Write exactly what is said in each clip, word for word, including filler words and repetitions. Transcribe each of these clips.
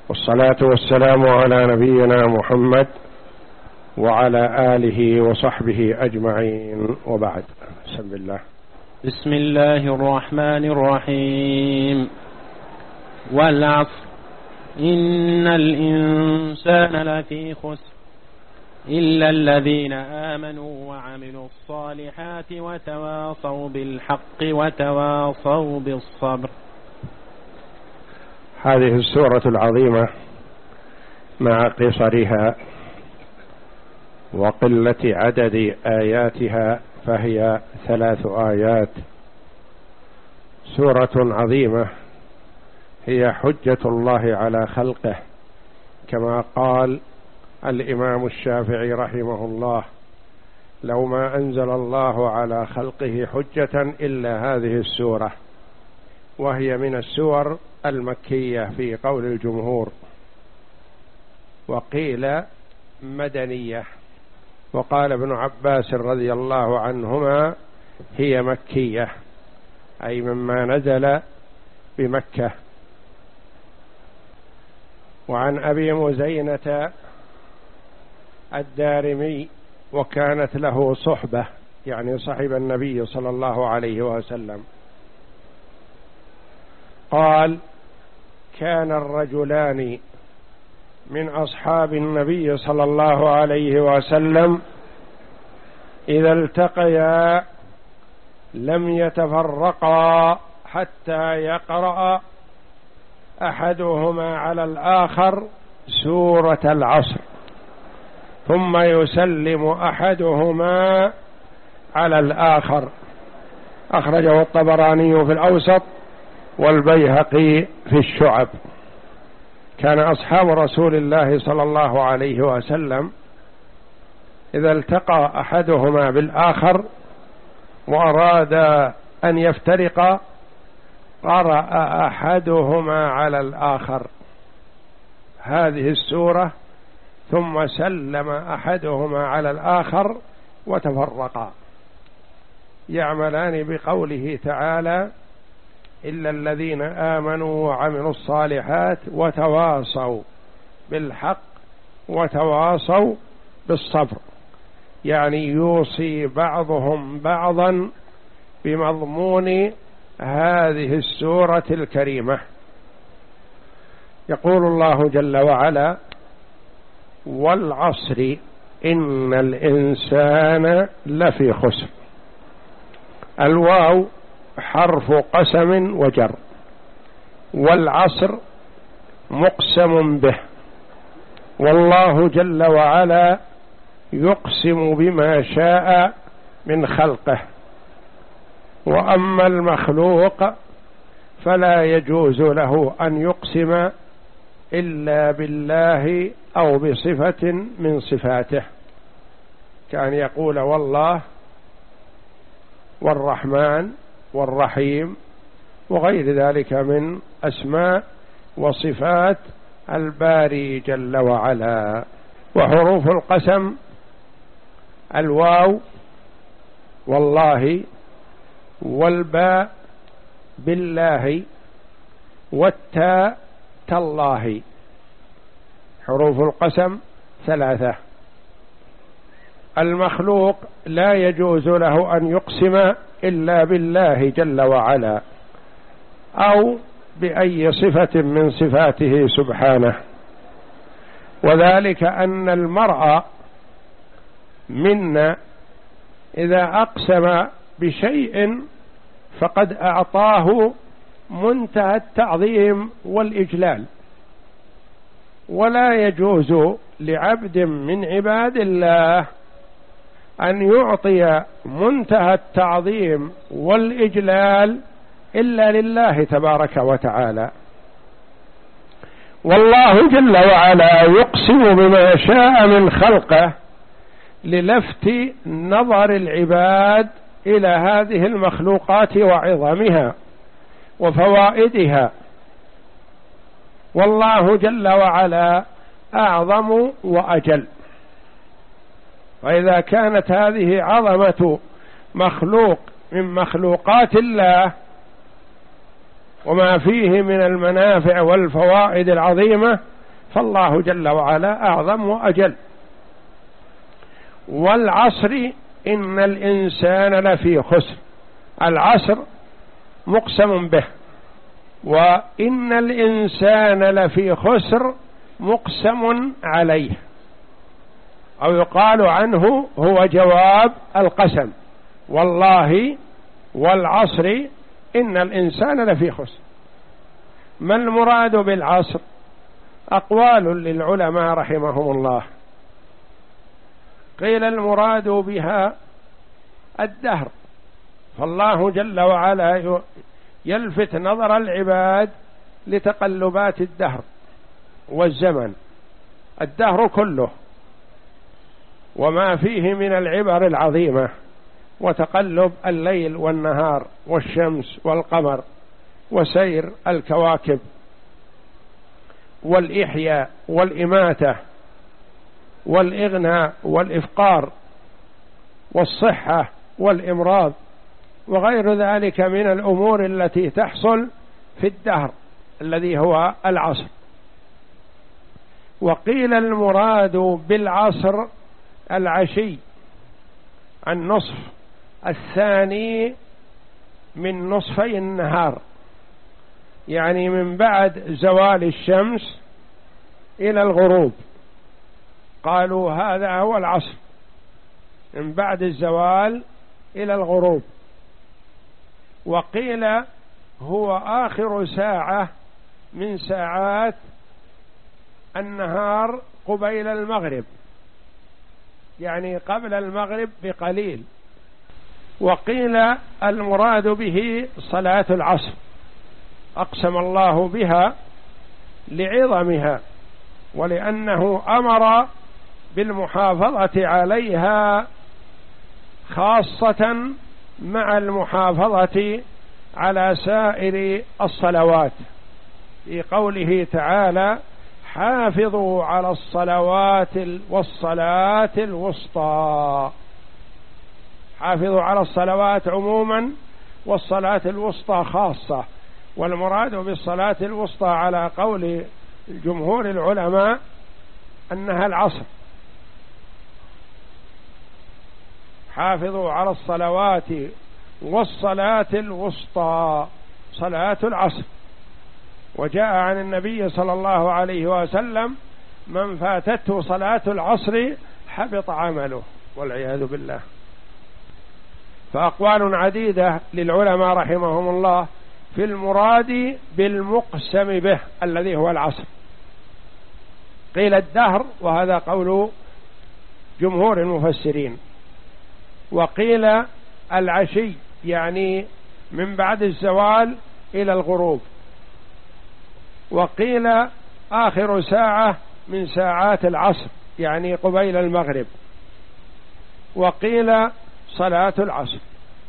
والصلاة والسلام على نبينا محمد وعلى آله وصحبه أجمعين، وبعد. بسم الله بسم الله الرحمن الرحيم. والعصر إن الإنسان لفي خسر إلا الذين آمنوا وعملوا الصالحات وتواصوا بالحق وتواصوا بالصبر. هذه السورة العظيمة مع قصرها وقلة عدد آياتها فهي ثلاث آيات، سورة عظيمة هي حجة الله على خلقه، كما قال الإمام الشافعي رحمه الله: لو ما أنزل الله على خلقه حجة إلا هذه السورة، وهي من السور المكية في قول الجمهور، وقيل مدنية، وقال ابن عباس رضي الله عنهما هي مكية، أي مما نزل بمكة. وعن أبي مزينة الدارمي، وكانت له صحبة، يعني صحب النبي صلى الله عليه وسلم، قال: كان الرجلان من أصحاب النبي صلى الله عليه وسلم إذا التقيا لم يتفرقا حتى يقرأ أحدهما على الآخر سورة العصر، ثم يسلم أحدهما على الآخر. أخرجه الطبراني في الأوسط والبيهقي في الشعب. كان أصحاب رسول الله صلى الله عليه وسلم إذا التقى أحدهما بالآخر وأراد أن يفترق قرأ أحدهما على الآخر هذه السورة، ثم سلم أحدهما على الآخر وتفرقا، يعملان بقوله تعالى: إلا الذين آمنوا وعملوا الصالحات وتواصوا بالحق وتواصوا بالصبر، يعني يوصي بعضهم بعضا بمضمون هذه السورة الكريمة. يقول الله جل وعلا: والعصر إن الإنسان لفي خسر. الواو حرف قسم وجر، والعصر مقسم به، والله جل وعلا يقسم بما شاء من خلقه، وأما المخلوق فلا يجوز له أن يقسم إلا بالله أو بصفة من صفاته، كان يقول والله والرحمن والرحيم وغير ذلك من أسماء وصفات الباري جل وعلا. وحروف القسم: الواو والله، والباء بالله، والتاء تالله. حروف القسم ثلاثة. المخلوق لا يجوز له أن يقسم إلا بالله جل وعلا أو بأي صفة من صفاته سبحانه، وذلك أن المرء منا إذا أقسم بشيء فقد أعطاه منتهى التعظيم والإجلال، ولا يجوز لعبد من عباد الله أن يعطي منتهى التعظيم والإجلال إلا لله تبارك وتعالى. والله جل وعلا يقسم بما شاء من خلقه للفت نظر العباد إلى هذه المخلوقات وعظمها وفوائدها، والله جل وعلا أعظم وأجل. وإذا كانت هذه عظمة مخلوق من مخلوقات الله وما فيه من المنافع والفوائد العظيمة، فالله جل وعلا أعظم وأجل. والعصر إن الإنسان لفي خسر، العصر مقسم به، وإن الإنسان لفي خسر مقسم عليه، أو يقال عنه هو جواب القسم، والله والعصر إن الإنسان لفي خسر. ما المراد بالعصر؟ أقوال للعلماء رحمهم الله. قيل المراد بها الدهر، فالله جل وعلا يلفت نظر العباد لتقلبات الدهر والزمن، الدهر كله وما فيه من العبر العظيمة، وتقلب الليل والنهار والشمس والقمر وسير الكواكب والإحياء والإماتة والإغناء والإفقار والصحة والإمراض وغير ذلك من الأمور التي تحصل في الدهر الذي هو العصر. وقيل المراد بالعصر العشي، النصف الثاني من نصفي النهار، يعني من بعد زوال الشمس إلى الغروب، قالوا هذا هو العصر، من بعد الزوال إلى الغروب. وقيل هو آخر ساعة من ساعات النهار قبيل المغرب، يعني قبل المغرب بقليل. وقيل المراد به صلاة العصر، أقسم الله بها لعظمها ولأنه أمر بالمحافظة عليها خاصة مع المحافظة على سائر الصلوات، في قوله تعالى حافظوا على الصلوات والصلاة الوسطى. حافظوا على الصلوات عموما والصلاة الوسطى خاصة، والمراد بالصلاة الوسطى على قول جمهور العلماء أنها العصر. حافظوا على الصلوات والصلاة الوسطى، صلاة العصر. وجاء عن النبي صلى الله عليه وسلم من فاتته صلاة العصر حبط عمله والعياذ بالله. فأقوال عديدة للعلماء رحمهم الله في المراد بالمقسم به الذي هو العصر. قيل الدهر، وهذا قول جمهور المفسرين. وقيل العشي، يعني من بعد الزوال إلى الغروب. وقيل آخر ساعة من ساعات العصر، يعني قبيل المغرب. وقيل صلاة العصر.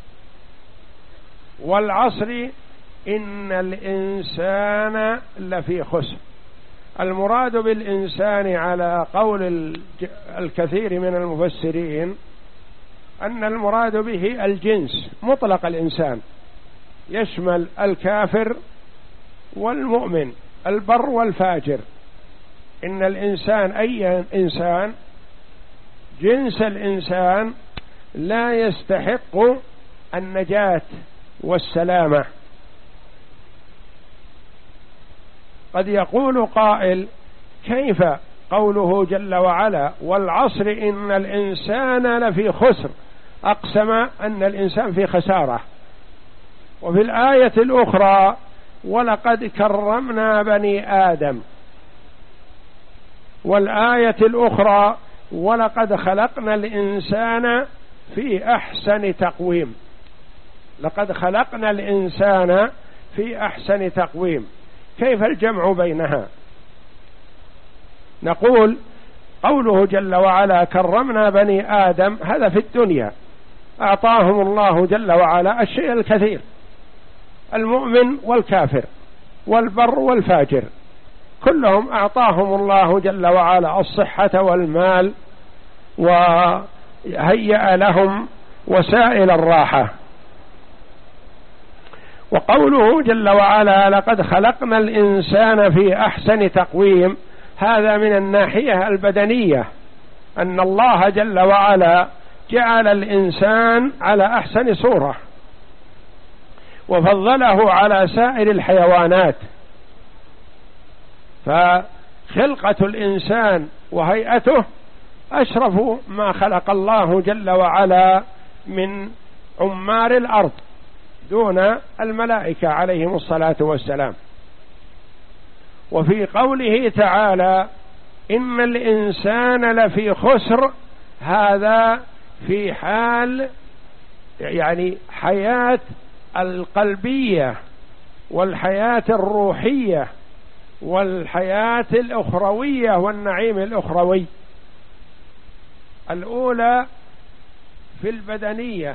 والعصر إن الإنسان لفي خسر. المراد بالإنسان على قول الكثير من المفسرين أن المراد به الجنس مطلق الإنسان، يشمل الكافر والمؤمن، البر والفاجر. إن الإنسان أي إنسان، جنس الإنسان لا يستحق النجاة والسلامة. قد يقول قائل كيف قوله جل وعلا والعصر إن الإنسان لفي خسر، أقسم أن الإنسان في خسارة، وفي الآية الأخرى ولقد كرمنا بني آدم، والآية الأخرى ولقد خلقنا الإنسان في أحسن تقويم. لقد خلقنا الإنسان في أحسن تقويم، كيف الجمع بينها؟ نقول قوله جل وعلا كرمنا بني آدم، هذا في الدنيا أعطاهم الله جل وعلا الشيء الكثير، المؤمن والكافر والبر والفاجر كلهم أعطاهم الله جل وعلا الصحة والمال، وهيأ لهم وسائل الراحة. وقوله جل وعلا لقد خلقنا الإنسان في أحسن تقويم، هذا من الناحية البدنية، أن الله جل وعلا جعل الإنسان على أحسن صورة وفضله على سائر الحيوانات، فخلقة الإنسان وهيئته أشرف ما خلق الله جل وعلا من عمار الأرض دون الملائكة عليهم الصلاة والسلام. وفي قوله تعالى إن الإنسان لفي خسر، هذا في حال يعني حياة القلبية والحياة الروحية والحياة الأخروية والنعيم الأخروي. الأولى في البدنية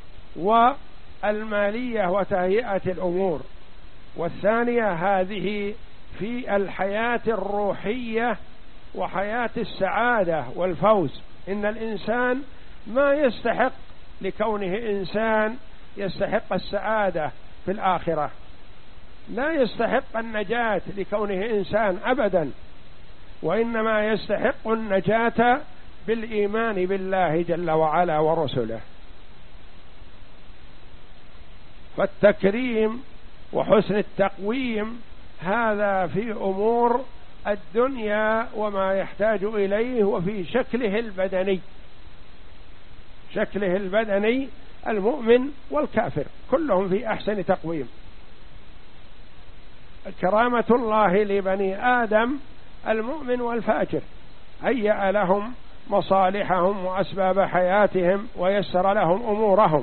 والمالية وتهيئة الأمور، والثانية هذه في الحياة الروحية وحياة السعادة والفوز. إن الإنسان ما يستحق لكونه إنسان يستحق السعادة في الآخرة، لا يستحق النجاة لكونه إنسان أبدا، وإنما يستحق النجاة بالإيمان بالله جل وعلا ورسله. فالتكريم وحسن التقويم هذا في أمور الدنيا وما يحتاج إليه، وفي شكله البدني، شكله البدني المؤمن والكافر كلهم في أحسن تقويم. كرامة الله لبني آدم المؤمن والفاجر، هيأ لهم مصالحهم وأسباب حياتهم ويسر لهم أمورهم.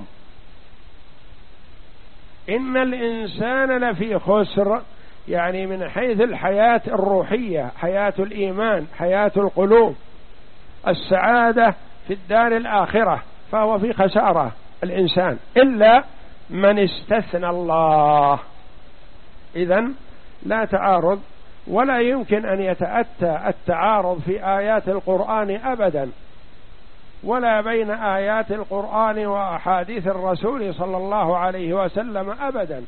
إن الإنسان لفي خسر، يعني من حيث الحياة الروحية، حياة الإيمان، حياة القلوب، السعادة في الدار الآخرة، فهو في خسارة الإنسان إلا من استثنى الله. إذن لا تعارض، ولا يمكن أن يتأتى التعارض في آيات القرآن أبدا، ولا بين آيات القرآن وأحاديث الرسول صلى الله عليه وسلم أبدا،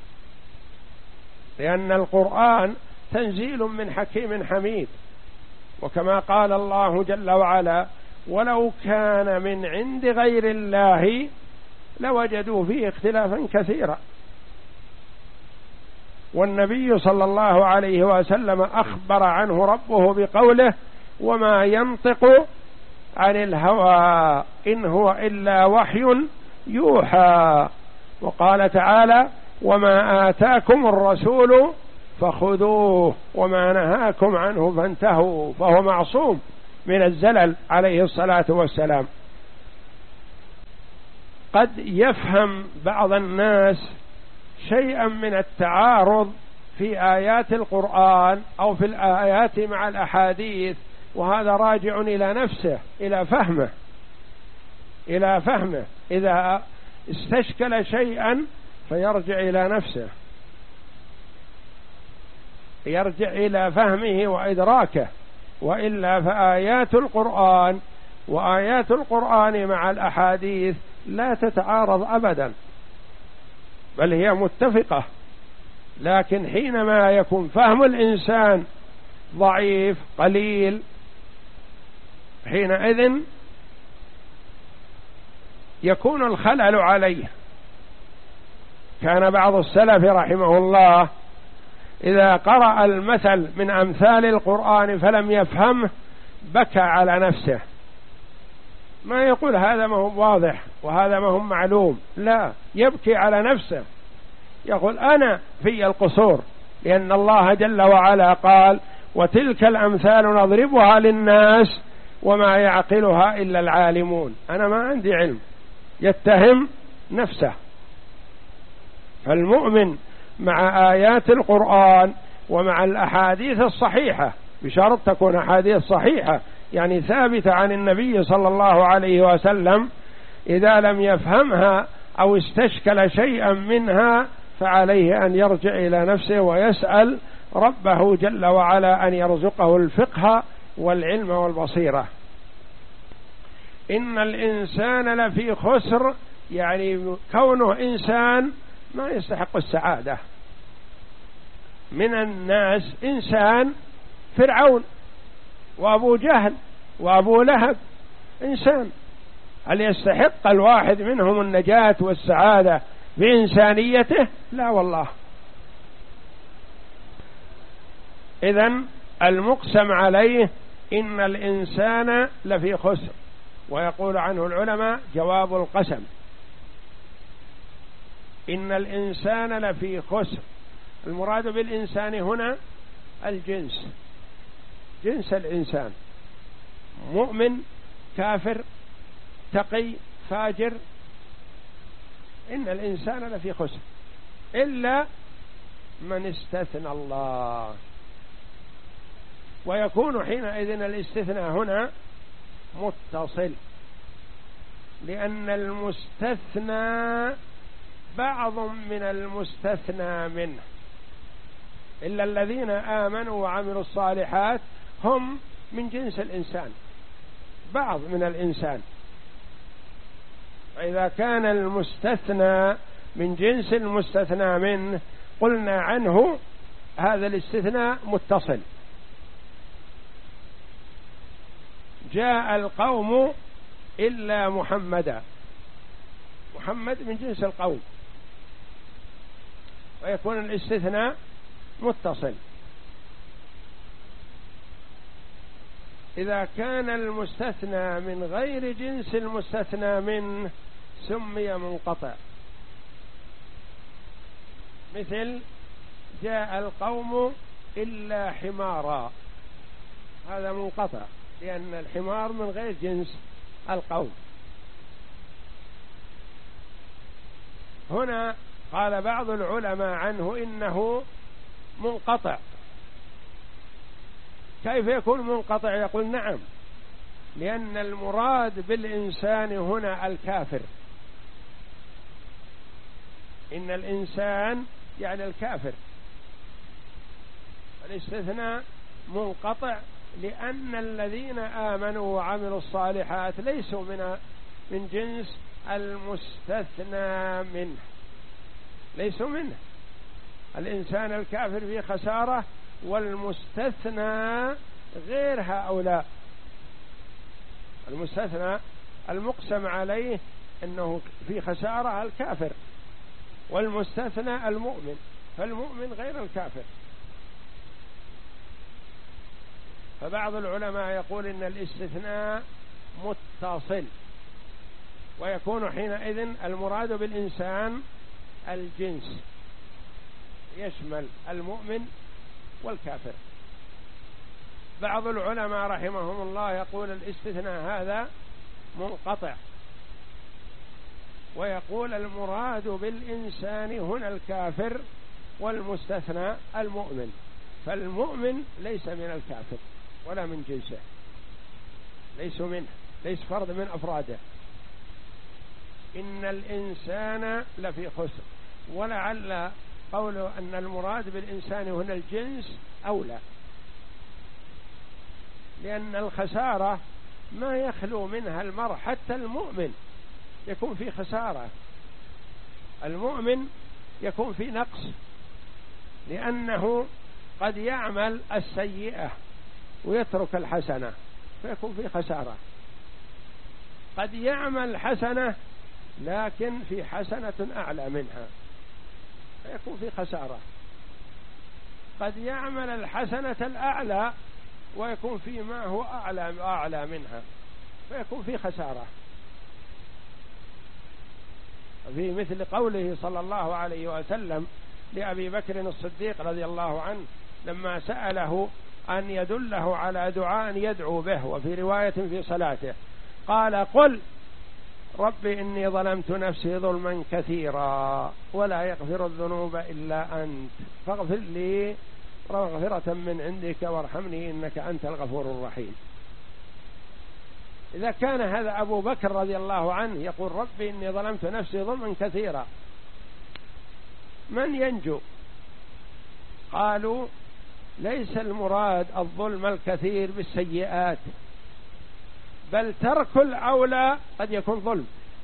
لأن القرآن تنزيل من حكيم حميد. وكما قال الله جل وعلا ولو كان من عند غير الله لوجدوا فيه اختلافا كثيرا. والنبي صلى الله عليه وسلم أخبر عنه ربه بقوله وما ينطق عن الهوى إن هو إلا وحي يوحى. وقال تعالى وما آتاكم الرسول فخذوه وما نهاكم عنه فانتهوا، فهو معصوم من الزلل عليه الصلاة والسلام. قد يفهم بعض الناس شيئا من التعارض في آيات القرآن أو في الآيات مع الأحاديث، وهذا راجع إلى نفسه، إلى فهمه إلى فهمه إذا استشكل شيئا فيرجع إلى نفسه، يرجع إلى فهمه وإدراكه. وإلا فآيات القرآن وآيات القرآن مع الأحاديث لا تتعارض أبدا، بل هي متفقة. لكن حينما يكون فهم الإنسان ضعيف قليل، حينئذ يكون الخلل عليه. كان بعض السلف رحمه الله إذا قرأ المثل من أمثال القرآن فلم يفهمه بكى على نفسه، ما يقول هذا ما هو واضح وهذا ما هو معلوم، لا، يبكي على نفسه، يقول أنا في القصور، لأن الله جل وعلا قال وتلك الأمثال نضربها للناس وما يعقلها إلا العالمون. أنا ما عندي علم، يتهم نفسه. فالمؤمن مع آيات القرآن ومع الأحاديث الصحيحة، بشرط تكون أحاديث صحيحة يعني ثابتة عن النبي صلى الله عليه وسلم، إذا لم يفهمها أو استشكل شيئا منها فعليه أن يرجع إلى نفسه ويسأل ربه جل وعلا أن يرزقه الفقه والعلم والبصيرة. إن الإنسان لفي خسر، يعني كونه إنسان ما يستحق السعادة. من الناس إنسان فرعون وأبو جهل وأبو لهب إنسان. هل يستحق الواحد منهم النجاة والسعادة بإنسانيته؟ لا والله. إذن المقسم عليه إن الإنسان لفي خسر، ويقول عنه العلماء جواب القسم، إن الإنسان لفي خسر. المراد بالإنسان هنا الجنس، جنس الإنسان، مؤمن كافر تقي فاجر، إن الإنسان لفي خسر إلا من استثنى الله. ويكون حينئذ الاستثناء هنا متصل، لأن المستثنى بعض من المستثنى منه، إلا الذين آمنوا وعملوا الصالحات هم من جنس الإنسان، بعض من الإنسان. فإذا كان المستثنى من جنس المستثنى منه قلنا عنه هذا الاستثناء متصل. جاء القوم إلا محمدا، محمد من جنس القوم، ويكون الاستثناء متصل. إذا كان المستثنى من غير جنس المستثنى منه سمي منقطع، مثل جاء القوم إلا حمارا، هذا منقطع لأن الحمار من غير جنس القوم. هنا قال بعض العلماء عنه إنه منقطع. كيف يكون منقطع؟ يقول نعم، لأن المراد بالإنسان هنا الكافر، إن الإنسان يعني الكافر، الاستثناء منقطع لأن الذين آمنوا وعملوا الصالحات ليسوا من من جنس المستثنى منه، ليسوا منه. الإنسان الكافر في خسارة، والمستثنى غير هؤلاء. المستثنى المقسم عليه أنه في خسارة الكافر، والمستثنى المؤمن، فالمؤمن غير الكافر. فبعض العلماء يقول إن الاستثناء متصل، ويكون حينئذ المراد بالإنسان الجنس، يشمل المؤمن والكافر. بعض العلماء رحمهم الله يقول الاستثناء هذا منقطع، ويقول المراد بالإنسان هنا الكافر، والمستثنى المؤمن، فالمؤمن ليس من الكافر ولا من جنسه، ليس منه، ليس فرد من أفراده. إن الإنسان لفي خسر، ولعل قوله أن المراد بالإنسان هنا الجنس أولى، لأن الخسارة ما يخلو منها المرء، حتى المؤمن يكون في خسارة، المؤمن يكون في نقص، لأنه قد يعمل السيئة ويترك الحسنة فيكون في خسارة، قد يعمل حسنة لكن في حسنة أعلى منها فيكون في خسارة، قد يعمل الحسنة الأعلى ويكون في ما هو أعلى أعلى منها فيكون في خسارة. في مثل قوله صلى الله عليه وسلم لأبي بكر الصديق رضي الله عنه لما سأله أن يدله على دعاء يدعو به، وفي رواية في صلاته قال قل رب إني ظلمت نفسي ظلما كثيرا ولا يغفر الذنوب إلا أنت فاغفر لي مغفرة من عندك وارحمني إنك أنت الغفور الرحيم. إذا كان هذا أبو بكر رضي الله عنه يقول رب إني ظلمت نفسي ظلما كثيرا، من ينجو؟ قالوا ليس المراد الظلم الكثير بالسيئات، بل ترك الأولى قد يكون ظلم،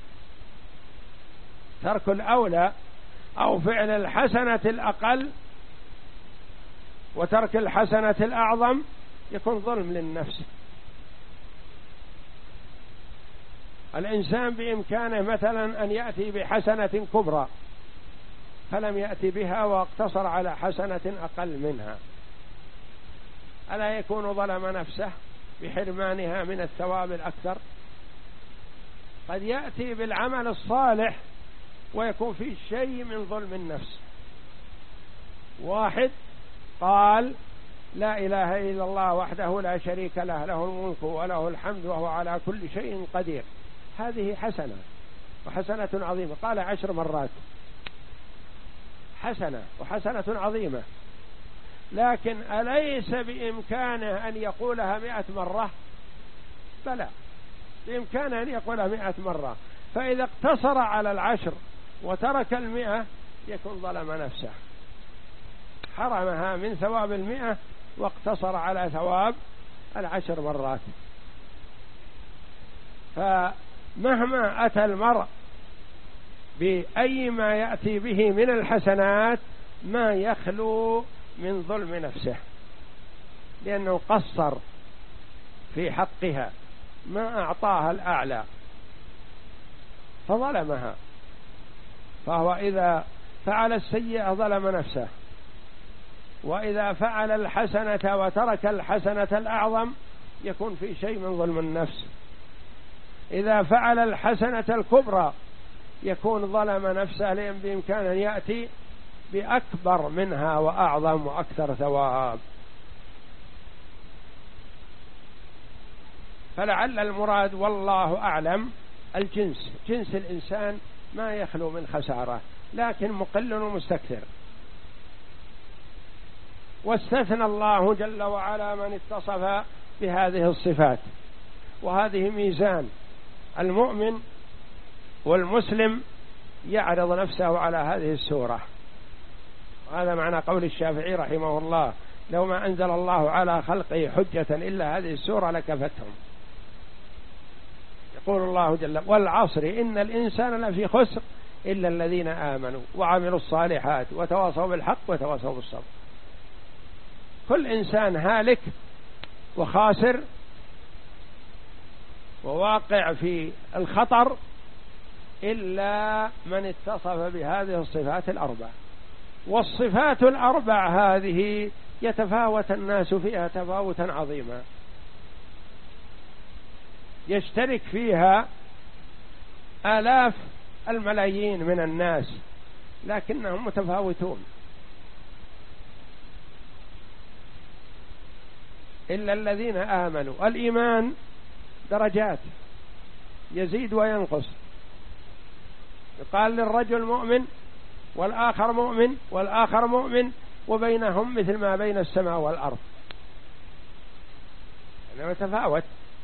ترك الأولى أو فعل الحسنة الأقل وترك الحسنة الأعظم يكون ظلم للنفس. الإنسان بإمكانه مثلا أن يأتي بحسنة كبرى فلم يأتي بها واقتصر على حسنة أقل منها، ألا يكون ظلم نفسه بحرمانها من الثواب الأكثر؟ قد يأتي بالعمل الصالح ويكون فيه شيء من ظلم النفس. واحد قال لا إله إلا الله وحده لا شريك له، له الملك وله الحمد وهو على كل شيء قدير، هذه حسنة وحسنة عظيمة، قال عشر مرات، حسنة وحسنة عظيمة، لكن أليس بإمكانه أن يقولها مئة مرة؟ بلى، بإمكانه أن يقولها مئة مرة، فإذا اقتصر على العشر وترك المئة يكون ظلم نفسه، حرمها من ثواب المئة واقتصر على ثواب العشر مرات. فمهما أتى المرء بأي ما يأتي به من الحسنات ما يخلو من ظلم نفسه، لأنه قصر في حقها، ما أعطاها الأعلى فظلمها. فهو إذا فعل السيئة ظلم نفسه، وإذا فعل الحسنة وترك الحسنة الأعظم يكون في شيء من ظلم النفس. إذا فعل الحسنة الكبرى يكون ظلم نفسه، لأن بإمكانه أن يأتي بأكبر منها وأعظم وأكثر ثواب. فلعل المراد والله أعلم الجنس، جنس الإنسان ما يخلو من خسارة، لكن مقل ومستكثر. واستثنى الله جل وعلا من اتصف بهذه الصفات، وهذه ميزان المؤمن والمسلم يعرض نفسه على هذه السورة. هذا معنى قول الشافعي رحمه الله: لو ما أنزل الله على خلقه حجة إلا هذه السورة لكفتهم. يقول الله جل: والعصر إن الإنسان لفي خسر إلا الذين آمنوا وعملوا الصالحات وتواصوا بالحق وتواصوا بالصبر. كل إنسان هالك وخاسر وواقع في الخطر إلا من اتصف بهذه الصفات الأربع. والصفات الأربع هذه يتفاوت الناس فيها تفاوتا عظيما، يشترك فيها آلاف الملايين من الناس، لكنهم متفاوتون. إلا الذين آمنوا. الإيمان درجات يزيد وينقص، يقال للرجل مؤمن والآخر مؤمن والآخر مؤمن وبينهم مثل ما بين السماء والأرض، يعني يتفاوت.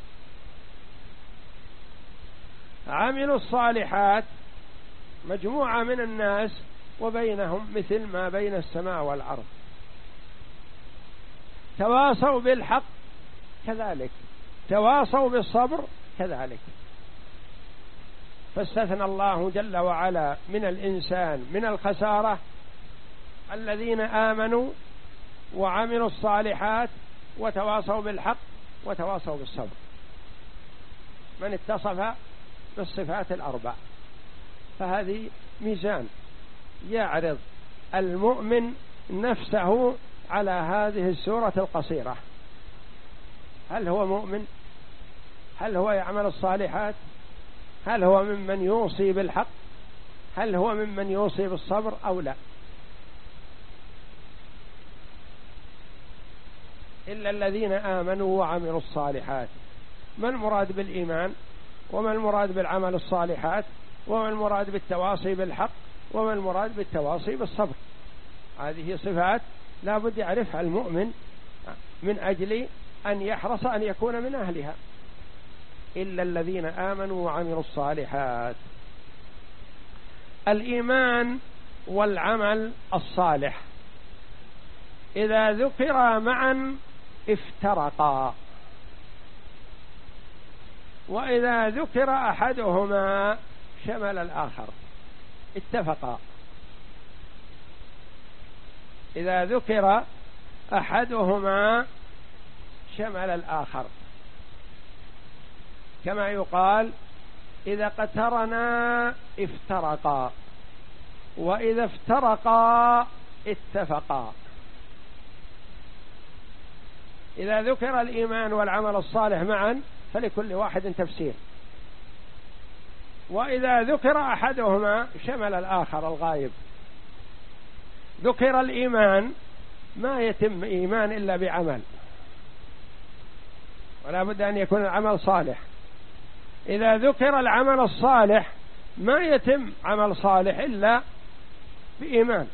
عملوا الصالحات مجموعة من الناس وبينهم مثل ما بين السماء والأرض. تواصوا بالحق كذلك، تواصوا بالصبر كذلك. فاستثنى الله جل وعلا من الإنسان من الخسارة الذين آمنوا وعملوا الصالحات وتواصوا بالحق وتواصوا بالصبر، من اتصف بالصفات الأربع. فهذه ميزان يعرض المؤمن نفسه على هذه السورة القصيرة. هل هو مؤمن؟ هل هو يعمل الصالحات؟ هل هو ممن يوصي بالحق؟ هل هو ممن يوصي بالصبر أو لا؟ إلا الذين آمنوا وعملوا الصالحات. ما المراد بالإيمان؟ وما المراد بالعمل الصالحات؟ وما المراد بالتواصي بالحق؟ وما المراد بالتواصي بالصبر؟ هذه صفات لا بد يعرفها المؤمن من أجل أن يحرص أن يكون من أهلها. إلا الذين آمنوا وعملوا الصالحات. الإيمان والعمل الصالح إذا ذكر معا افترقا، وإذا ذكر أحدهما شمل الآخر، اتفقا. إذا ذكر أحدهما شمل الآخر، كما يقال إذا اقترنا افترقا وإذا افترقا اتفقا. إذا ذكر الإيمان والعمل الصالح معا فلكل واحد تفسير، وإذا ذكر أحدهما شمل الآخر الغايب. ذكر الإيمان، ما يتم إيمان إلا بعمل، ولا بد أن يكون العمل صالح. إذا ذكر العمل الصالح ما يتم عمل صالح إلا بإيمان.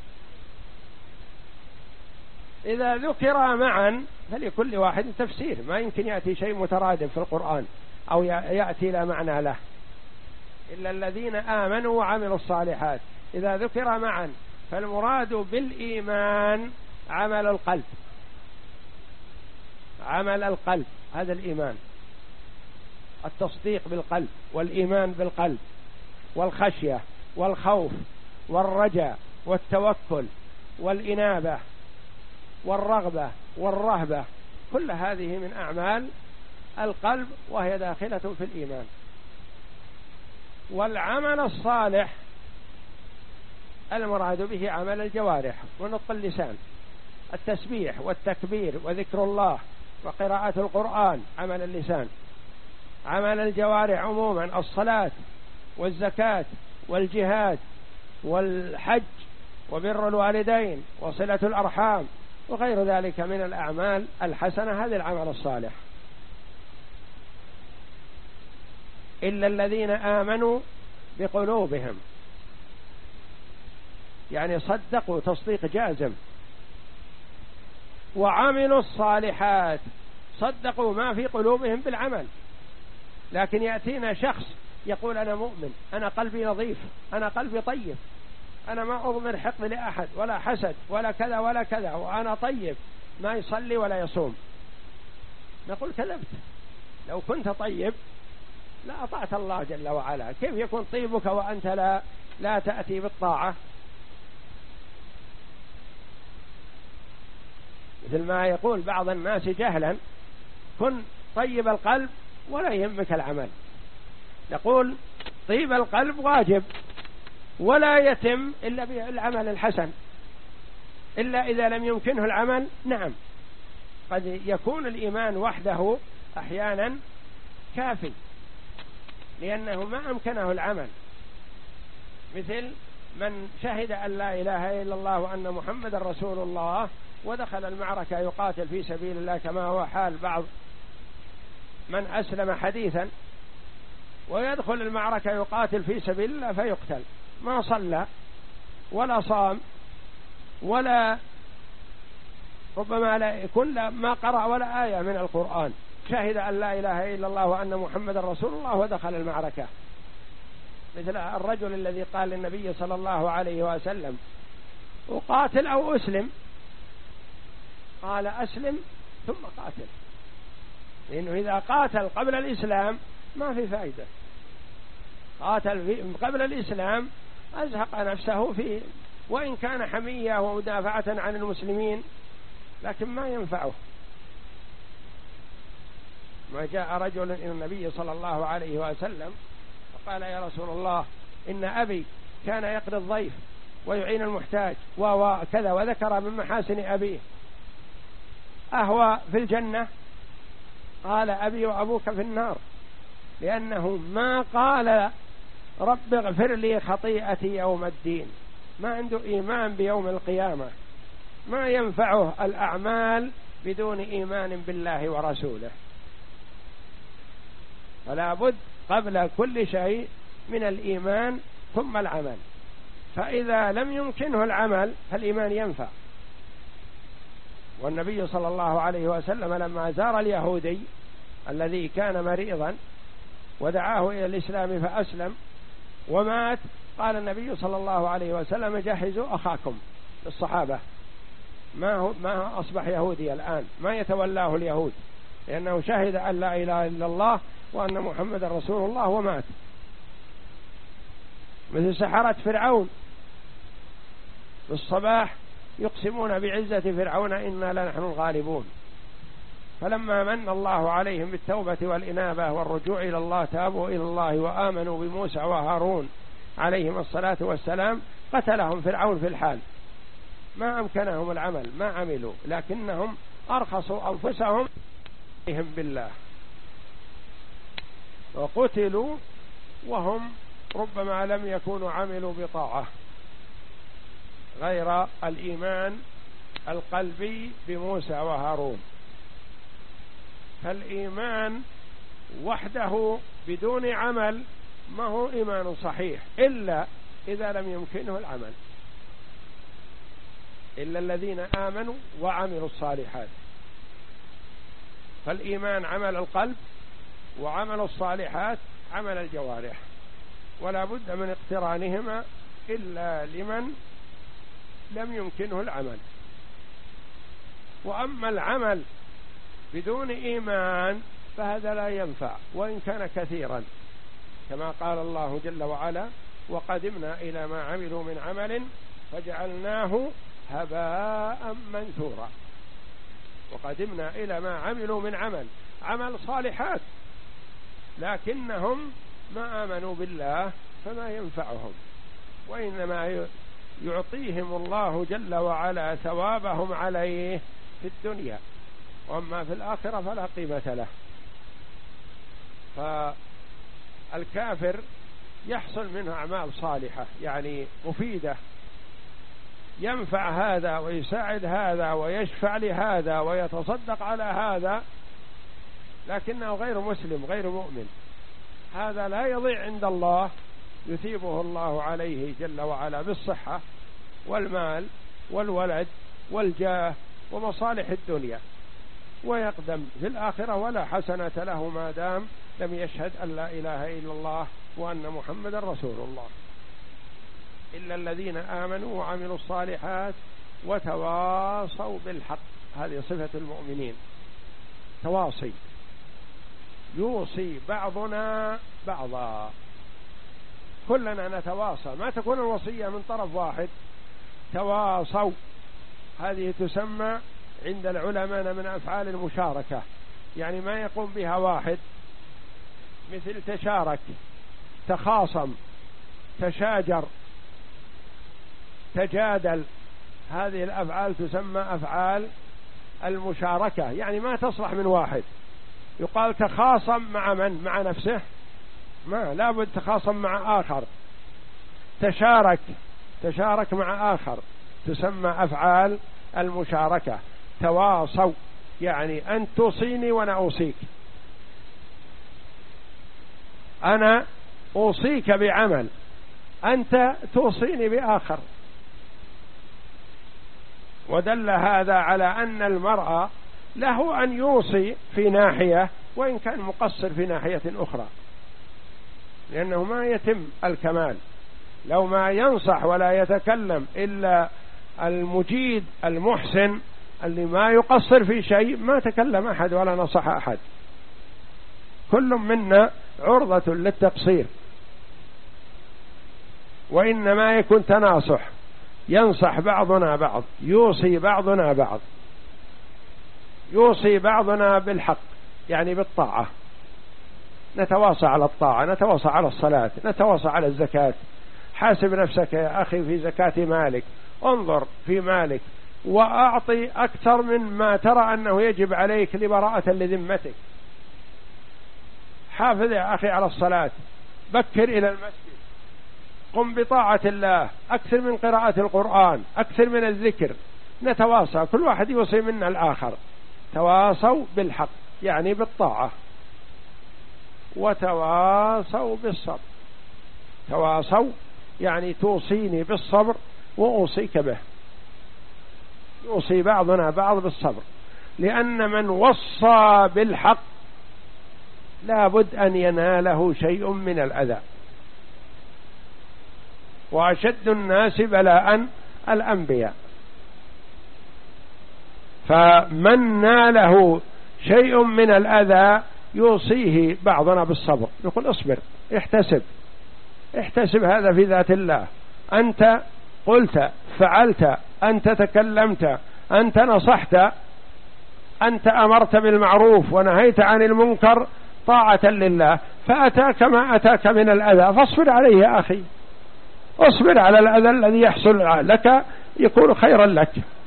إذا ذكر معا فلكل واحد تفسير، ما يمكن يأتي شيء مترادف في القرآن أو يأتي لا معنى له، إلا الذين آمنوا وعملوا الصالحات. إذا ذكر معا فالمراد بالإيمان عمل القلب، عمل القلب هذا الإيمان، التصديق بالقلب والإيمان بالقلب والخشية والخوف والرجاء والتوكل والإنابة والرغبة والرهبة، كل هذه من أعمال القلب وهي داخلة في الإيمان. والعمل الصالح المراد به عمل الجوارح ونطق اللسان، التسبيح والتكبير وذكر الله وقراءة القرآن عمل اللسان. عمل الجوارح عموما الصلاة والزكاة والجهاد والحج وبر الوالدين وصلة الأرحام وغير ذلك من الأعمال الحسنة، هذا العمل الصالح. إلا الذين آمنوا بقلوبهم، يعني صدقوا تصديق جازم، وعملوا الصالحات، صدقوا ما في قلوبهم بالعمل. لكن يأتينا شخص يقول أنا مؤمن، أنا قلبي نظيف، أنا قلبي طيب، أنا ما أضمر حقد لأحد ولا حسد ولا كذا ولا كذا، وأنا طيب، ما يصلي ولا يصوم. نقول كذبت، لو كنت طيب لا أطعت الله جل وعلا. كيف يكون طيبك وأنت لا لا تأتي بالطاعة؟ مثل ما يقول بعض الناس جهلا كن طيب القلب ولا يهمك العمل. نقول طيب القلب واجب ولا يتم إلا بالعمل الحسن، إلا إذا لم يمكنه العمل. نعم، قد يكون الإيمان وحده أحيانا كافي لأنه ما أمكنه العمل، مثل من شهد أن لا إله إلا الله وأن محمد رسول الله ودخل المعركة يقاتل في سبيل الله، كما هو حال بعض من أسلم حديثا ويدخل المعركة يقاتل في سبيل الله فيقتل، ما صلى ولا صام ولا ربما لا يكون ما قرأ ولا آية من القرآن، شهد أن لا إله إلا الله وأن محمد رسول الله ودخل المعركة. مثل الرجل الذي قال للنبي صلى الله عليه وسلم أقاتل أو أسلم؟ قال أسلم ثم قاتل، لأنه إذا قاتل قبل الإسلام ما في فائدة. قاتل قبل الإسلام أزهق نفسه فيه، وإن كان حمية ومدافعة عن المسلمين لكن ما ينفعه. ما جاء رجل إلى النبي صلى الله عليه وسلم وقال يا رسول الله إن أبي كان يقري الضيف ويعين المحتاج وكذا، وذكر من محاسن أبيه، أهو في الجنة؟ قال أبي وأبوك في النار، لأنه ما قال رب اغفر لي خطيئتي يوم الدين، ما عنده إيمان بيوم القيامة، ما ينفعه الأعمال بدون إيمان بالله ورسوله. فلا بد قبل كل شيء من الإيمان ثم العمل، فإذا لم يمكنه العمل فالإيمان ينفع. والنبي صلى الله عليه وسلم لما زار اليهودي الذي كان مريضا ودعاه إلى الإسلام فأسلم ومات، قال النبي صلى الله عليه وسلم جهزوا أخاكم الصحابة، ما هو ما أصبح يهودي الآن، ما يتولاه اليهود، لأنه شهد أن لا إله إلا الله وأن محمد رسول الله ومات. مثل سحرة فرعون في الصباح يقسمون بعزة فرعون إنا لنحن الغالبون، فلما من الله عليهم بالتوبة والإنابة والرجوع إلى الله تابوا إلى الله وآمنوا بموسى وهارون عليهم الصلاة والسلام قتلهم فرعون في الحال، ما أمكنهم العمل، ما عملوا، لكنهم أرخصوا أنفسهم بالله وقتلوا وهم ربما لم يكونوا عملوا بطاعة غير الإيمان القلبي بموسى وهارون. فالإيمان وحده بدون عمل ما هو إيمان صحيح إلا إذا لم يمكنه العمل، إلا الذين آمنوا وعملوا الصالحات. فالإيمان عمل القلب، وعمل الصالحات عمل الجوارح، ولا بد من اقترانهما إلا لمن لم يمكنه العمل. وأما العمل بدون إيمان فهذا لا ينفع وإن كان كثيرا، كما قال الله جل وعلا: وقدمنا إلى ما عملوا من عمل فجعلناه هباء منثورا. وقدمنا إلى ما عملوا من عمل، عمل صالحات، لكنهم ما آمنوا بالله فما ينفعهم، وإنما يعطيهم الله جل وعلا ثوابهم عليه في الدنيا، وأما في الآخرة فلا قيمة له. فالكافر يحصل منه أعمال صالحة يعني مفيدة، ينفع هذا ويساعد هذا ويشفع لهذا ويتصدق على هذا، لكنه غير مسلم غير مؤمن، هذا لا يضيع عند الله، يثيبه الله عليه جل وعلا بالصحة والمال والولد والجاه ومصالح الدنيا، ويقدم في الآخرة ولا حسنة له ما دام لم يشهد أن لا إله إلا الله وأن محمد رسول الله. إلا الذين آمنوا وعملوا الصالحات وتواصوا بالحق، هذه صفة المؤمنين، تواصي، يوصي بعضنا بعضا، كلنا نتواصى، ما تكون الوصية من طرف واحد. تواصوا هذه تسمى عند العلماء من أفعال المشاركة، يعني ما يقوم بها واحد، مثل تشارك، تخاصم، تشاجر، تجادل، هذه الأفعال تسمى أفعال المشاركة، يعني ما تصلح من واحد. يقال تخاصم مع من؟ مع نفسه؟ ما لابد تخاصم مع آخر. تشارك، تشارك مع آخر، تسمى أفعال المشاركة. تواصوا يعني أن توصيني وأنا أوصيك، أنا أوصيك بعمل، أنت توصيني بآخر. ودل هذا على أن المرء له أن يوصي في ناحية وإن كان مقصر في ناحية أخرى، لأنه ما يتم الكمال. لو ما ينصح ولا يتكلم إلا المجيد المحسن اللي ما يقصر في شيء ما تكلم أحد ولا نصح أحد. كل منا عرضة للتقصير، وإنما يكون تناصح، ينصح بعضنا بعض، يوصي بعضنا بعض، يوصي بعضنا بالحق يعني بالطاعة، نتواصى على الطاعة، نتواصى على الصلاة، نتواصى على الزكاة. حاسب نفسك يا أخي في زكاة مالك، انظر في مالك وأعطي أكثر من ما ترى أنه يجب عليك لبراءة لذمتك. حافظ يا أخي على الصلاة، بكر إلى المسجد، قم بطاعة الله، أكثر من قراءة القرآن، أكثر من الذكر. نتواصى، كل واحد يوصي منا الآخر. تواصوا بالحق يعني بالطاعة، وتواصوا بالصبر. تواصوا يعني توصيني بالصبر وأوصيك به، يوصي بعضنا بعض بالصبر، لأن من وصى بالحق لابد أن يناله شيء من الأذى. وأشد الناس بلاء الأنبياء، فمن ناله شيء من الأذى يوصيه بعضنا بالصبر، يقول اصبر، احتسب، احتسب هذا في ذات الله، أنت قلت، فعلت، أنت تكلمت، أنت نصحت، أنت أمرت بالمعروف ونهيت عن المنكر طاعة لله، فأتاك ما أتاك من الأذى فاصبر عليه يا أخي، اصبر على الأذى الذي يحصل لك يكون خيرا لك.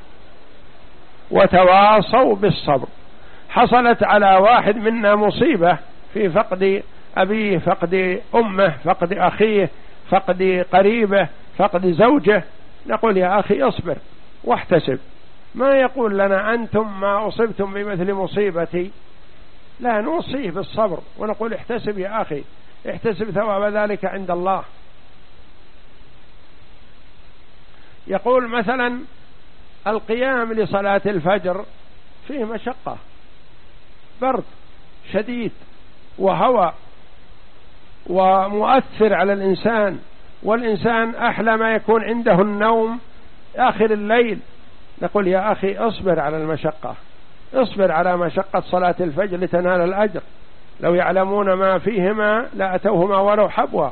وتواصوا بالصبر. حصلت على واحد منا مصيبة في فقد أبيه، فقد أمه، فقد أخيه، فقد قريبه، فقد زوجه، نقول يا أخي اصبر واحتسب. ما يقول لنا أنتم ما أصبتم بمثل مصيبتي، لا، نوصيه بالصبر ونقول احتسب يا أخي، احتسب ثواب ذلك عند الله. يقول مثلا القيام لصلاة الفجر فيه مشقة، برد شديد وهوى ومؤثر على الإنسان، والإنسان أحلى ما يكون عنده النوم آخر الليل. نقول يا أخي اصبر على المشقة، اصبر على مشقة صلاة الفجر لتنال الأجر، لو يعلمون ما فيهما لأتوهما ولو حبوا.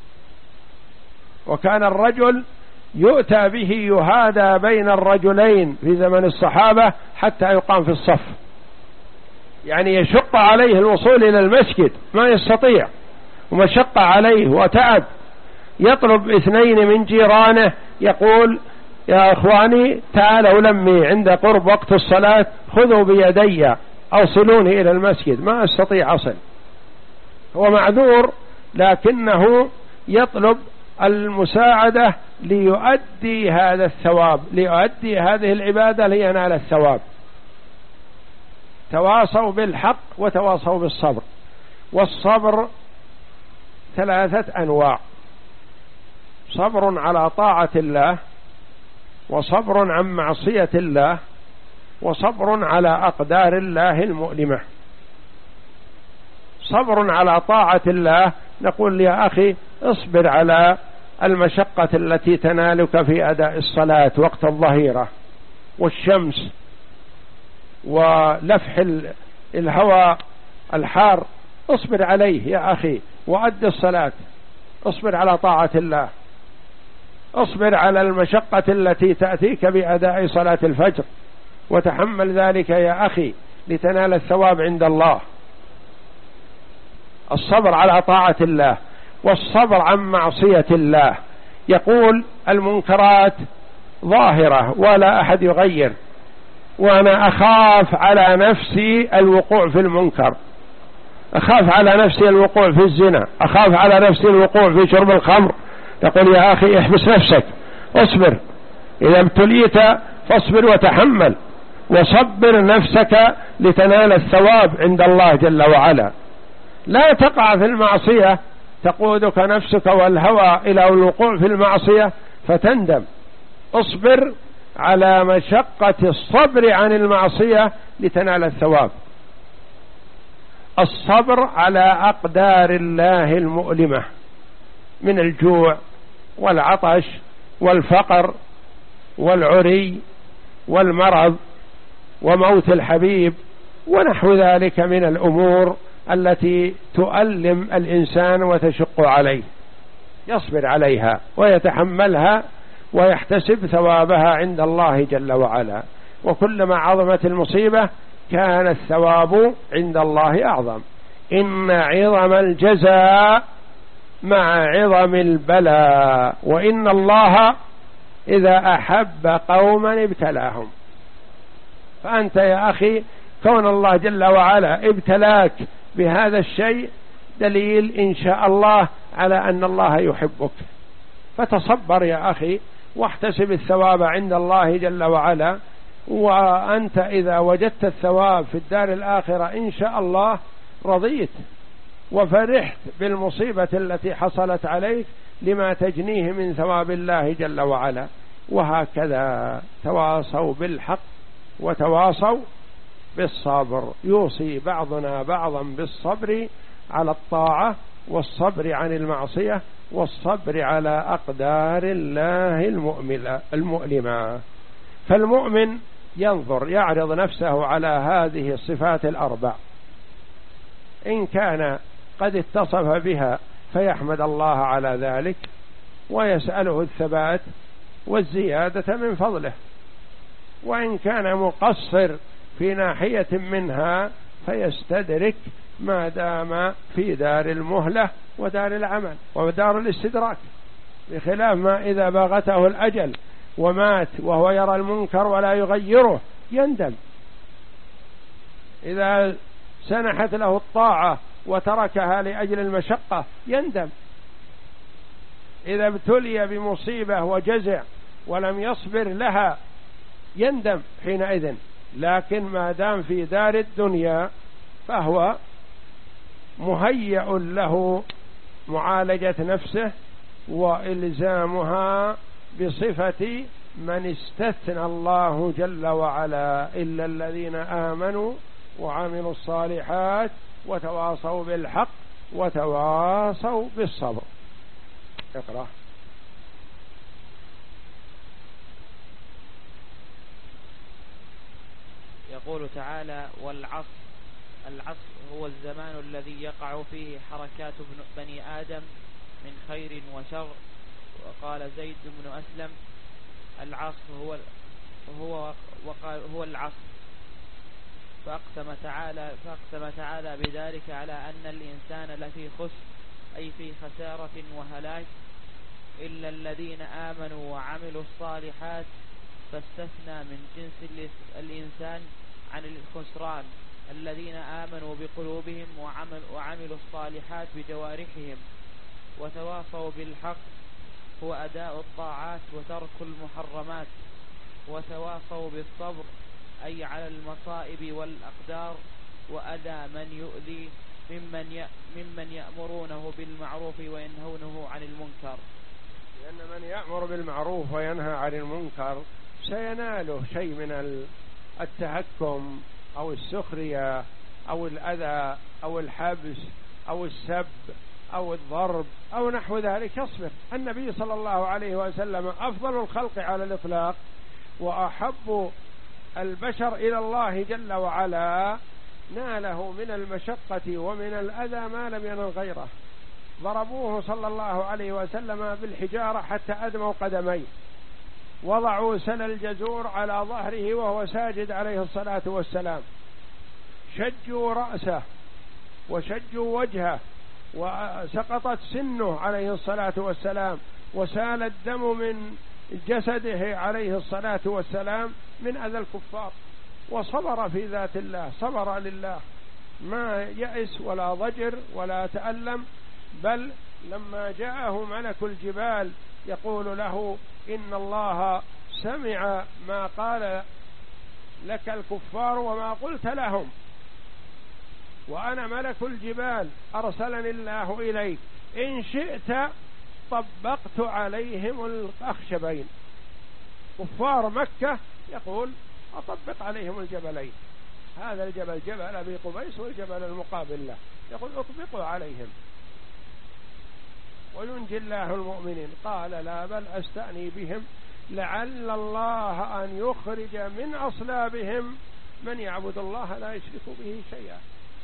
وكان الرجل يؤتى به يهادى بين الرجلين في زمن الصحابة حتى يقام في الصف، يعني يشق عليه الوصول إلى المسجد ما يستطيع، ومشق عليه وتعب، يطلب اثنين من جيرانه يقول يا أخواني تعالوا لمي عند قرب وقت الصلاة خذوا بيدي أوصلوني إلى المسجد، ما أستطيع أصل. هو معذور لكنه يطلب المساعدة ليؤدي هذا الثواب، ليؤدي هذه العبادة لينال الثواب. تواصوا بالحق وتواصوا بالصبر. والصبر ثلاثة أنواع: صبر على طاعة الله، وصبر عن معصية الله، وصبر على أقدار الله المؤلمة. صبر على طاعة الله نقول يا أخي اصبر على المشقة التي تنالك في أداء الصلاة وقت الظهيرة والشمس ولفح الهواء الحار، اصبر عليه يا أخي وأد الصلاة، اصبر على طاعة الله. اصبر على المشقة التي تأتيك بأداء صلاة الفجر وتحمل ذلك يا أخي لتنال الثواب عند الله. الصبر على طاعة الله والصبر عن معصية الله. يقول المنكرات ظاهرة ولا أحد يغير، وأنا أخاف على نفسي الوقوع في المنكر، أخاف على نفسي الوقوع في الزنا، أخاف على نفسي الوقوع في شرب الخمر. تقول يا أخي احبس نفسك، اصبر، إذا ابتليت فاصبر وتحمل، وصبر نفسك لتنال الثواب عند الله جل وعلا. لا تقع في المعصية تقودك نفسك والهوى إلى الوقوع في المعصية فتندم. اصبر على مشقة الصبر عن المعصية لتنال الثواب. الصبر على أقدار الله المؤلمة من الجوع والعطش والفقر والعري والمرض وموت الحبيب ونحو ذلك من الأمور التي تؤلم الإنسان وتشق عليه، يصبر عليها ويتحملها ويحتسب ثوابها عند الله جل وعلا. وكلما عظمت المصيبة كان الثواب عند الله أعظم. إن عظم الجزاء مع عظم البلاء، وإن الله إذا أحب قوما ابتلاهم. فأنت يا أخي كون الله جل وعلا ابتلاك بهذا الشيء دليل إن شاء الله على أن الله يحبك، فتصبر يا أخي واحتسب الثواب عند الله جل وعلا. وأنت إذا وجدت الثواب في الدار الآخرة إن شاء الله رضيت وفرحت بالمصيبة التي حصلت عليك لما تجنيه من ثواب الله جل وعلا. وهكذا تواصوا بالحق وتواصوا بالصبر. يوصي بعضنا بعضا بالصبر على الطاعة والصبر عن المعصية والصبر على أقدار الله المؤلمة. فالمؤمن ينظر يعرض نفسه على هذه الصفات الأربع، إن كان قد اتصف بها فيحمد الله على ذلك ويسأله الثبات والزيادة من فضله، وإن كان مقصر في ناحية منها فيستدرك ما دام في دار المهلة ودار العمل ودار الاستدراك، بخلاف ما إذا باغته الأجل ومات وهو يرى المنكر ولا يغيره يندم. إذا سنحت له الطاعة وتركها لأجل المشقة يندم. إذا ابتلي بمصيبة وجزع ولم يصبر لها يندم حينئذ. لكن ما دام في دار الدنيا فهو مهيأ له معالجة نفسه وإلزامها بصفة من استثنى الله جل وعلا: إلا الذين آمنوا وعملوا الصالحات وتواصوا بالحق وتواصوا بالصبر. اقرأ. يقول تعالى: والعصر. العصر هو الزمان الذي يقع فيه حركات بني آدم من خير وشر. وقال زيد بن أسلم: العصر هو هو وقال هو العصر. فأقسم تعالى فأقسم تعالى بذلك على أن الإنسان لفي خسر، أي في خسارة وهلاك، إلا الذين آمنوا وعملوا الصالحات، فاستثنى من جنس الإنسان عن الخسران الذين آمنوا بقلوبهم وعمل وعملوا الصالحات بجوارحهم وتواصوا بالحق، هو أداء الطاعات وترك المحرمات، وتواصوا بالصبر أي على المصائب والأقدار وأذى من يؤذي ممن ممن يأمرونه بالمعروف وينهونه عن المنكر. لأن من يأمر بالمعروف وينهى عن المنكر سيناله شيء من التهكم أو السخرية أو الأذى أو الحبس أو السب أو الضرب أو نحو ذلك، يصبر. النبي صلى الله عليه وسلم أفضل الخلق على الإطلاق وأحب البشر إلى الله جل وعلا، ناله من المشقة ومن الأذى ما لم ينل غيره. ضربوه صلى الله عليه وسلم بالحجارة حتى أدموا قدميه، وضعوا سل الجزور على ظهره وهو ساجد عليه الصلاة والسلام، شجوا رأسه وشجوا وجهه وسقطت سنه عليه الصلاة والسلام، وسال الدم من جسده عليه الصلاة والسلام من أذى الكفار، وصبر في ذات الله، صبر لله، ما يأس ولا ضجر ولا تألم. بل لما جاءه ملك الجبال يقول له: إن الله سمع ما قال لك الكفار وما قلت لهم، وأنا ملك الجبال أرسلني الله إليك، إن شئت طبقت عليهم الأخشبين. كفار مكة يقول: أطبق عليهم الجبلين، هذا الجبل جبل أبي قبيس والجبل المقابل له، يقول: أطبقوا عليهم وينجي الله المؤمنين. قال: لا، بل أستأني بهم لعل الله أن يخرج من أصلابهم من يعبد الله لا يشرك به شيئا.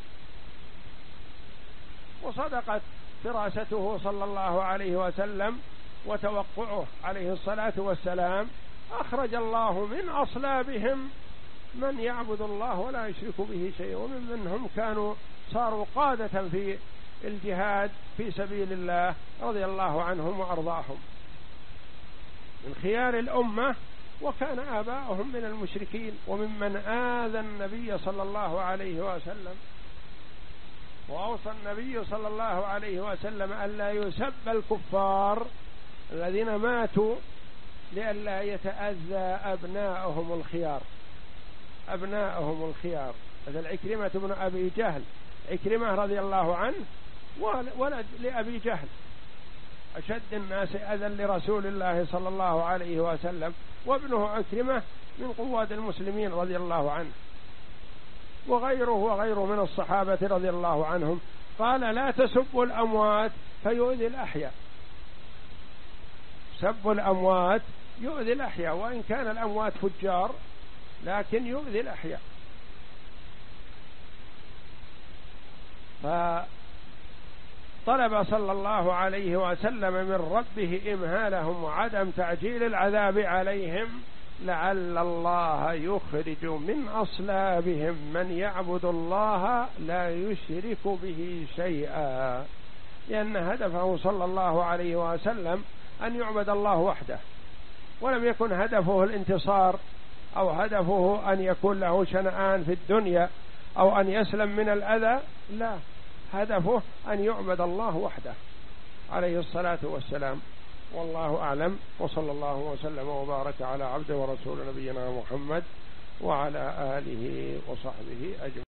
وصدقت فراسته صلى الله عليه وسلم وتوقعه عليه الصلاة والسلام، أخرج الله من أصلابهم من يعبد الله ولا يشرك به شيئا، ومن منهم كانوا صاروا قادة في الجهاد في سبيل الله رضي الله عنهم وأرضاهم، من خيار الأمة، وكان آباؤهم من المشركين وممن آذى النبي صلى الله عليه وسلم. وأوصى النبي صلى الله عليه وسلم ألا يسب الكفار الذين ماتوا لئلا يتأذى أبناءهم الخيار، أبناءهم الخيار، مثل عكرمة بن أبي جهل. عكرمة رضي الله عنه ولد لأبي جهل، أشد الناس أذى لرسول الله صلى الله عليه وسلم، وابنه عكرمة من قواد المسلمين رضي الله عنه، وغيره وغيره من الصحابة رضي الله عنهم. قال: لا تسبوا الأموات فيؤذي الأحياء. سب الأموات يؤذي الأحياء، وإن كان الأموات فجار لكن يؤذي الأحياء. فطلب صلى الله عليه وسلم من ربه إمهالهم وعدم تعجيل العذاب عليهم لعل الله يخرج من أصلابهم من يعبد الله لا يشرك به شيئا، لأن هدفه صلى الله عليه وسلم أن يعبد الله وحده، ولم يكن هدفه الانتصار أو هدفه أن يكون له شنآن في الدنيا أو أن يسلم من الأذى، لا، هدفه أن يعبد الله وحده عليه الصلاة والسلام. والله أعلم، وصلى الله وسلم وبارك على عبده ورسول نبينا محمد وعلى آله وصحبه أجمعين.